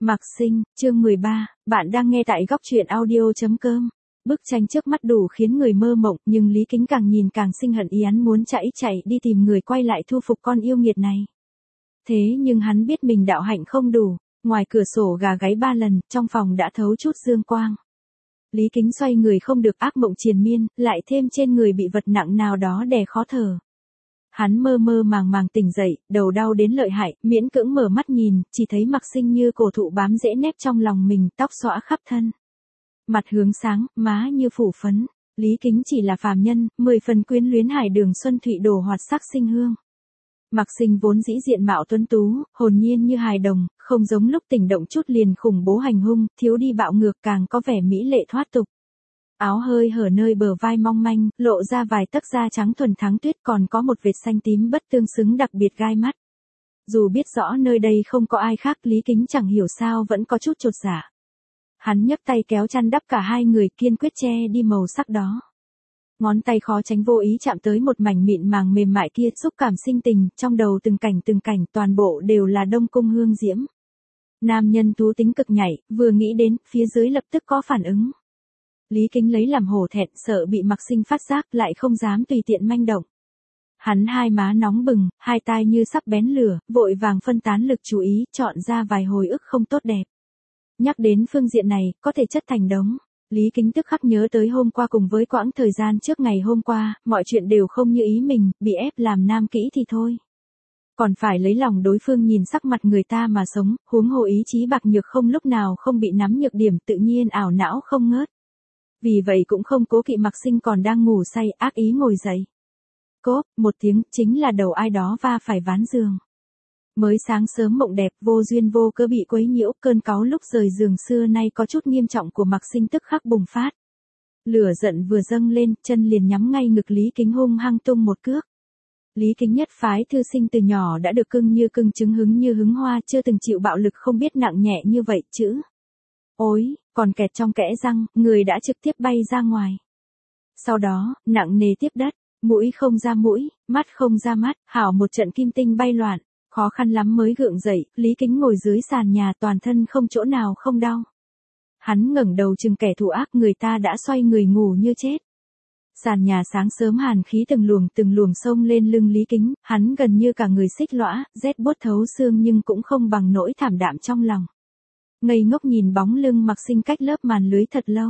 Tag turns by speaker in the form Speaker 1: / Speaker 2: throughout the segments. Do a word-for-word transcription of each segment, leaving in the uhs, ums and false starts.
Speaker 1: Mạc Sinh, chương mười ba, bạn đang nghe tại góc truyện audio.com. Bức tranh trước mắt đủ khiến người mơ mộng, nhưng Lý Kính càng nhìn càng sinh hận, ý hắn muốn chạy chạy đi tìm người quay lại thu phục con yêu nghiệt này. Thế nhưng hắn biết mình đạo hạnh không đủ, ngoài cửa sổ gà gáy ba lần, trong phòng đã thấu chút dương quang. Lý Kính xoay người không được, ác mộng triền miên, lại thêm trên người bị vật nặng nào đó đè khó thở. Hắn mơ mơ màng màng tỉnh dậy, đầu đau đến lợi hại, miễn cưỡng mở mắt nhìn, chỉ thấy Mạc Sinh như cổ thụ bám rễ nép trong lòng mình, tóc xõa khắp thân. Mặt hướng sáng, má như phủ phấn. Lý Kính chỉ là phàm nhân, mười phần quyến luyến hải đường xuân thụy đổ hoạt sắc sinh hương. Mạc Sinh vốn dĩ diện mạo tuấn tú, hồn nhiên như hài đồng, không giống lúc tỉnh động chút liền khủng bố hành hung, thiếu đi bạo ngược, càng có vẻ mỹ lệ thoát tục. Áo hơi hở nơi bờ vai mong manh, lộ ra vài tấc da trắng thuần thắng tuyết, còn có một vệt xanh tím bất tương xứng đặc biệt gai mắt. Dù biết rõ nơi đây không có ai khác, Lý Kính chẳng hiểu sao vẫn có chút chột dạ. Hắn nhấc tay kéo chăn đắp cả hai người, kiên quyết che đi màu sắc đó. Ngón tay khó tránh vô ý chạm tới một mảnh mịn màng mềm mại kia, xúc cảm sinh tình, trong đầu từng cảnh từng cảnh toàn bộ đều là đông cung hương diễm. Nam nhân thú tính cực nhạy, vừa nghĩ đến, phía dưới lập tức có phản ứng. Lý Kính lấy làm hổ thẹn, sợ bị Mạc Sinh phát giác, lại không dám tùy tiện manh động. Hắn hai má nóng bừng, hai tai như sắp bén lửa, vội vàng phân tán lực chú ý, chọn ra vài hồi ức không tốt đẹp. Nhắc đến phương diện này, có thể chất thành đống. Lý Kính tức khắc nhớ tới hôm qua cùng với quãng thời gian trước ngày hôm qua, mọi chuyện đều không như ý mình, bị ép làm nam kỹ thì thôi. Còn phải lấy lòng đối phương nhìn sắc mặt người ta mà sống, huống hồ ý chí bạc nhược không lúc nào không bị nắm nhược điểm, tự nhiên ảo não không ngớt. Vì vậy cũng không cố kỵ Mạc Sinh còn đang ngủ say, ác ý ngồi dậy. Cốp, một tiếng, chính là đầu ai đó va phải ván giường. Mới sáng sớm mộng đẹp, vô duyên vô cớ bị quấy nhiễu, cơn cáu lúc rời giường xưa nay có chút nghiêm trọng của Mạc Sinh tức khắc bùng phát. Lửa giận vừa dâng lên, chân liền nhắm ngay ngực Lý Kính hung hăng tung một cước. Lý Kính nhất phái thư sinh từ nhỏ đã được cưng như cưng trứng hứng như hứng hoa, chưa từng chịu bạo lực không biết nặng nhẹ như vậy chữ. Ôi, còn kẹt trong kẽ răng, người đã trực tiếp bay ra ngoài. Sau đó, nặng nề tiếp đất, mũi không ra mũi, mắt không ra mắt, hảo một trận kim tinh bay loạn, khó khăn lắm mới gượng dậy, Lý Kính ngồi dưới sàn nhà toàn thân không chỗ nào không đau. Hắn ngẩng đầu chừng kẻ thù ác, người ta đã xoay người ngủ như chết. Sàn nhà sáng sớm hàn khí từng luồng từng luồng xông lên lưng Lý Kính, hắn gần như cả người xích lõa, rét buốt thấu xương nhưng cũng không bằng nỗi thảm đạm trong lòng. Ngây ngốc nhìn bóng lưng Mạc Sinh cách lớp màn lưới thật lâu.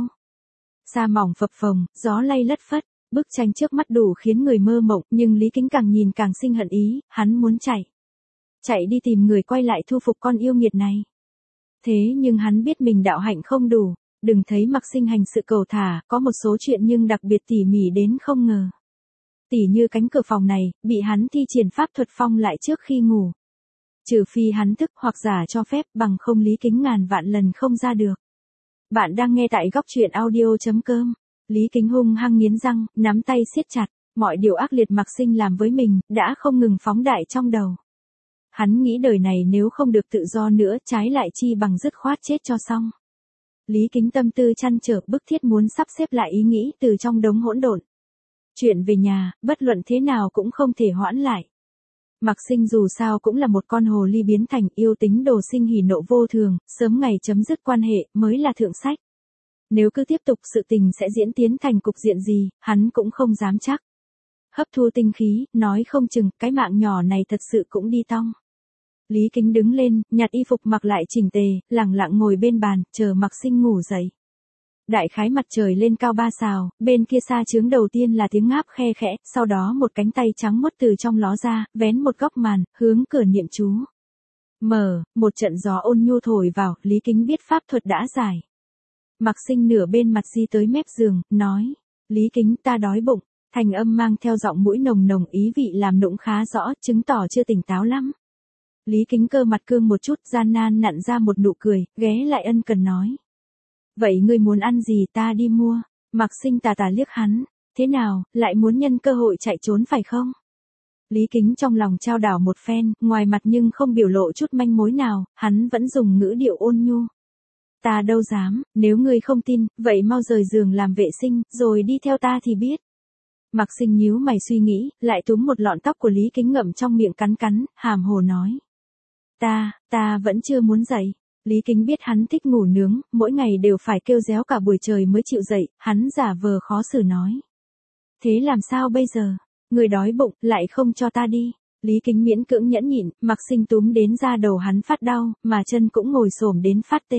Speaker 1: Sa mỏng phập phồng, gió lay lất phất, bức tranh trước mắt đủ khiến người mơ mộng, nhưng Lý Kính càng nhìn càng sinh hận ý, hắn muốn chạy. Chạy đi tìm người quay lại thu phục con yêu nghiệt này. Thế nhưng hắn biết mình đạo hạnh không đủ, đừng thấy Mạc Sinh hành sự cầu thả, có một số chuyện nhưng đặc biệt tỉ mỉ đến không ngờ. Tỉ như cánh cửa phòng này, bị hắn thi triển pháp thuật phong lại trước khi ngủ. Trừ phi hắn thức hoặc giả cho phép, bằng không Lý Kính ngàn vạn lần không ra được. Bạn đang nghe tại góc truyện audio.com. Lý Kính hung hăng nghiến răng, nắm tay siết chặt, mọi điều ác liệt Mạc Sinh làm với mình, đã không ngừng phóng đại trong đầu. Hắn nghĩ đời này nếu không được tự do nữa, trái lại chi bằng dứt khoát chết cho xong. Lý Kính tâm tư trăn trở, bức thiết muốn sắp xếp lại ý nghĩ từ trong đống hỗn độn. Chuyện về nhà, bất luận thế nào cũng không thể hoãn lại. Mạc Sinh dù sao cũng là một con hồ ly biến thành, yêu tính đồ sinh hỉ nộ vô thường, sớm ngày chấm dứt quan hệ mới là thượng sách. Nếu cứ tiếp tục sự tình sẽ diễn tiến thành cục diện gì, hắn cũng không dám chắc. Hấp thu tinh khí, nói không chừng, cái mạng nhỏ này thật sự cũng đi tong. Lý Kính đứng lên, nhặt y phục mặc lại chỉnh tề, lẳng lặng ngồi bên bàn, chờ Mạc Sinh ngủ dậy. Đại khái mặt trời lên cao ba sào, bên kia xa chướng đầu tiên là tiếng ngáp khe khẽ, sau đó một cánh tay trắng muốt từ trong ló ra, vén một góc màn, hướng cửa niệm chú. Mở, một trận gió ôn nhu thổi vào, Lý Kính biết pháp thuật đã giải. Mạc Sinh nửa bên mặt di tới mép giường, nói, Lý Kính ta đói bụng, thành âm mang theo giọng mũi nồng nồng ý vị làm nũng khá rõ, chứng tỏ chưa tỉnh táo lắm. Lý Kính cơ mặt cương một chút, gian nan nặn ra một nụ cười, ghé lại ân cần nói. Vậy ngươi muốn ăn gì ta đi mua? Mạc Sinh tà tà liếc hắn, thế nào, lại muốn nhân cơ hội chạy trốn phải không? Lý Kính trong lòng trao đảo một phen, ngoài mặt nhưng không biểu lộ chút manh mối nào, hắn vẫn dùng ngữ điệu ôn nhu. Ta đâu dám, nếu ngươi không tin, vậy mau rời giường làm vệ sinh, rồi đi theo ta thì biết. Mạc Sinh nhíu mày suy nghĩ, lại túm một lọn tóc của Lý Kính ngậm trong miệng cắn cắn, hàm hồ nói. Ta, ta vẫn chưa muốn dậy. Lý Kính biết hắn thích ngủ nướng, mỗi ngày đều phải kêu réo cả buổi trời mới chịu dậy, hắn giả vờ khó xử nói. Thế làm sao bây giờ? Người đói bụng, lại không cho ta đi. Lý Kính miễn cưỡng nhẫn nhịn, Mạc Sinh túm đến da đầu hắn phát đau, mà chân cũng ngồi xổm đến phát tê.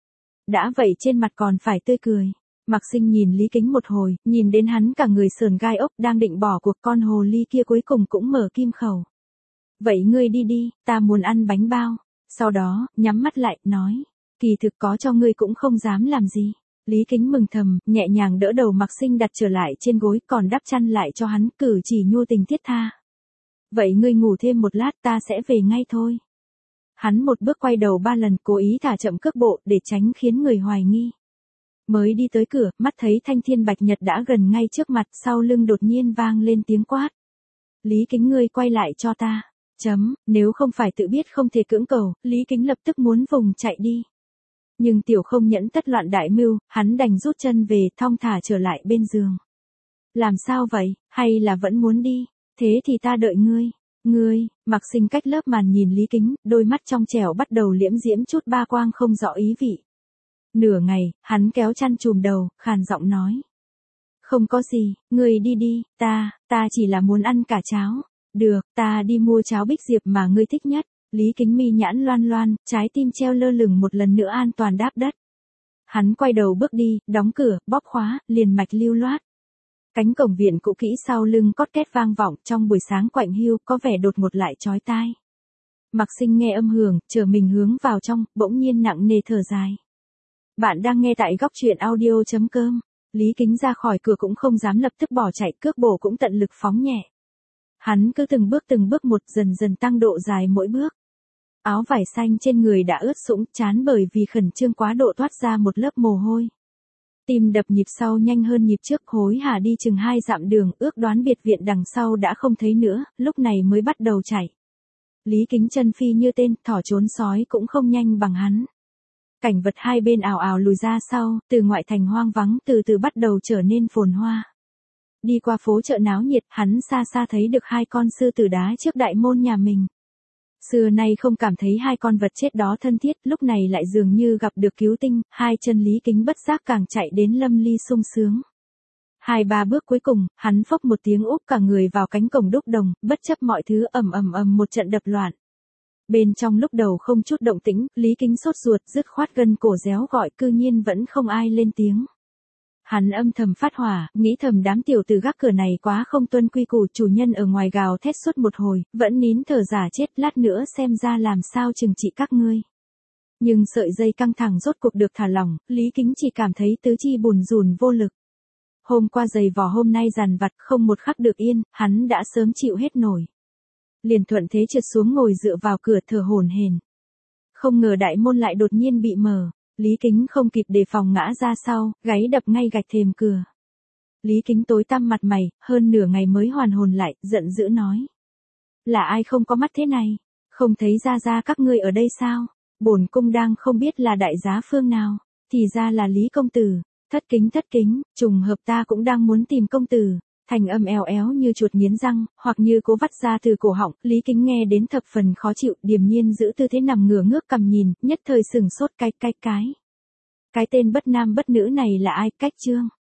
Speaker 1: Đã vậy trên mặt còn phải tươi cười. Mạc Sinh nhìn Lý Kính một hồi, nhìn đến hắn cả người sờn gai ốc đang định bỏ cuộc, con hồ ly kia cuối cùng cũng mở kim khẩu. Vậy ngươi đi đi, ta muốn ăn bánh bao. Sau đó, nhắm mắt lại, nói. Kỳ thực có cho ngươi cũng không dám làm gì. Lý Kính mừng thầm, nhẹ nhàng đỡ đầu Mạc Sinh đặt trở lại trên gối, còn đắp chăn lại cho hắn, cử chỉ nhu tình thiết tha. Vậy ngươi ngủ thêm một lát, ta sẽ về ngay thôi. Hắn một bước quay đầu ba lần, cố ý thả chậm cước bộ, để tránh khiến người hoài nghi. Mới đi tới cửa, mắt thấy thanh thiên bạch nhật đã gần ngay trước mặt, sau lưng đột nhiên vang lên tiếng quát. Lý Kính, ngươi quay lại cho ta. Chấm, nếu không phải tự biết không thể cưỡng cầu, Lý Kính lập tức muốn vùng chạy đi. Nhưng tiểu không nhẫn tất loạn đại mưu, hắn đành rút chân về, thong thả trở lại bên giường. Làm sao vậy, hay là vẫn muốn đi? Thế thì ta đợi ngươi. Ngươi, Mạc Sinh cách lớp màn nhìn Lý Kính, đôi mắt trong trẻo bắt đầu liễm diễm chút ba quang không rõ ý vị. Nửa ngày, hắn kéo chăn chùm đầu, khàn giọng nói. Không có gì, ngươi đi đi, ta, ta chỉ là muốn ăn cả cháo. Được, ta đi mua cháo Bích Diệp mà ngươi thích nhất. Lý Kính mi nhãn loan loan, trái tim treo lơ lửng một lần nữa an toàn đáp đất. Hắn quay đầu bước đi, đóng cửa, bóp khóa, liền mạch lưu loát. Cánh cổng viện cũ kỹ sau lưng cót két vang vọng, trong buổi sáng quạnh hiu, có vẻ đột ngột lại chói tai. Mạc Sinh nghe âm hưởng, trở mình hướng vào trong, bỗng nhiên nặng nề thở dài. Bạn đang nghe tại góc truyện audio chấm com. Lý Kính ra khỏi cửa cũng không dám lập tức bỏ chạy, cước bộ cũng tận lực phóng nhẹ. Hắn cứ từng bước từng bước một, dần dần tăng độ dài mỗi bước. Áo vải xanh trên người đã ướt sũng, chán bởi vì khẩn trương quá độ toát ra một lớp mồ hôi. Tim đập nhịp sau nhanh hơn nhịp trước, hối hả đi chừng hai dặm đường, ước đoán biệt viện đằng sau đã không thấy nữa, lúc này mới bắt đầu chạy. Lý Kính chân phi như tên, thỏ trốn sói cũng không nhanh bằng hắn. Cảnh vật hai bên ào ào lùi ra sau, từ ngoại thành hoang vắng từ từ bắt đầu trở nên phồn hoa. Đi qua phố chợ náo nhiệt, hắn xa xa thấy được hai con sư tử đá trước đại môn nhà mình. Xưa nay không cảm thấy hai con vật chết đó thân thiết, lúc này lại dường như gặp được cứu tinh, hai chân Lý Kính bất giác càng chạy đến lâm ly sung sướng. Hai ba bước cuối cùng, hắn phốc một tiếng úp cả người vào cánh cổng đúc đồng, bất chấp mọi thứ ầm ầm ầm một trận đập loạn. Bên trong lúc đầu không chút động tĩnh, Lý Kính sốt ruột, dứt khoát gân cổ réo gọi, cư nhiên vẫn không ai lên tiếng. Hắn âm thầm phát hỏa, nghĩ thầm đám tiểu tử gác cửa này quá không tuân quy củ, chủ nhân ở ngoài gào thét suốt một hồi, vẫn nín thở giả chết, lát nữa xem ra làm sao trừng trị các ngươi. Nhưng sợi dây căng thẳng rốt cuộc được thả lỏng, Lý Kính chỉ cảm thấy tứ chi bùn rùn vô lực. Hôm qua giày vò hôm nay dằn vặt không một khắc được yên, hắn đã sớm chịu hết nổi. Liền thuận thế trượt xuống ngồi dựa vào cửa thở hổn hển. Không ngờ đại môn lại đột nhiên bị mở. Lý Kính không kịp đề phòng ngã ra sau, gáy đập ngay gạch thềm cửa. Lý Kính tối tăm mặt mày, hơn nửa ngày mới hoàn hồn lại, giận dữ nói. Là ai không có mắt thế này? Không thấy ra ra các ngươi ở đây sao? Bổn cung đang không biết là đại giá phương nào, thì ra là Lý công tử. Thất kính thất kính, trùng hợp ta cũng đang muốn tìm công tử. Thành âm eo éo như chuột nghiến răng, hoặc như cố vắt ra từ cổ họng, Lý Kính nghe đến thập phần khó chịu, điềm nhiên giữ tư thế nằm ngửa ngước cằm nhìn, nhất thời sừng sốt cái cái cái. Cái tên bất nam bất nữ này là ai? Cách Trương.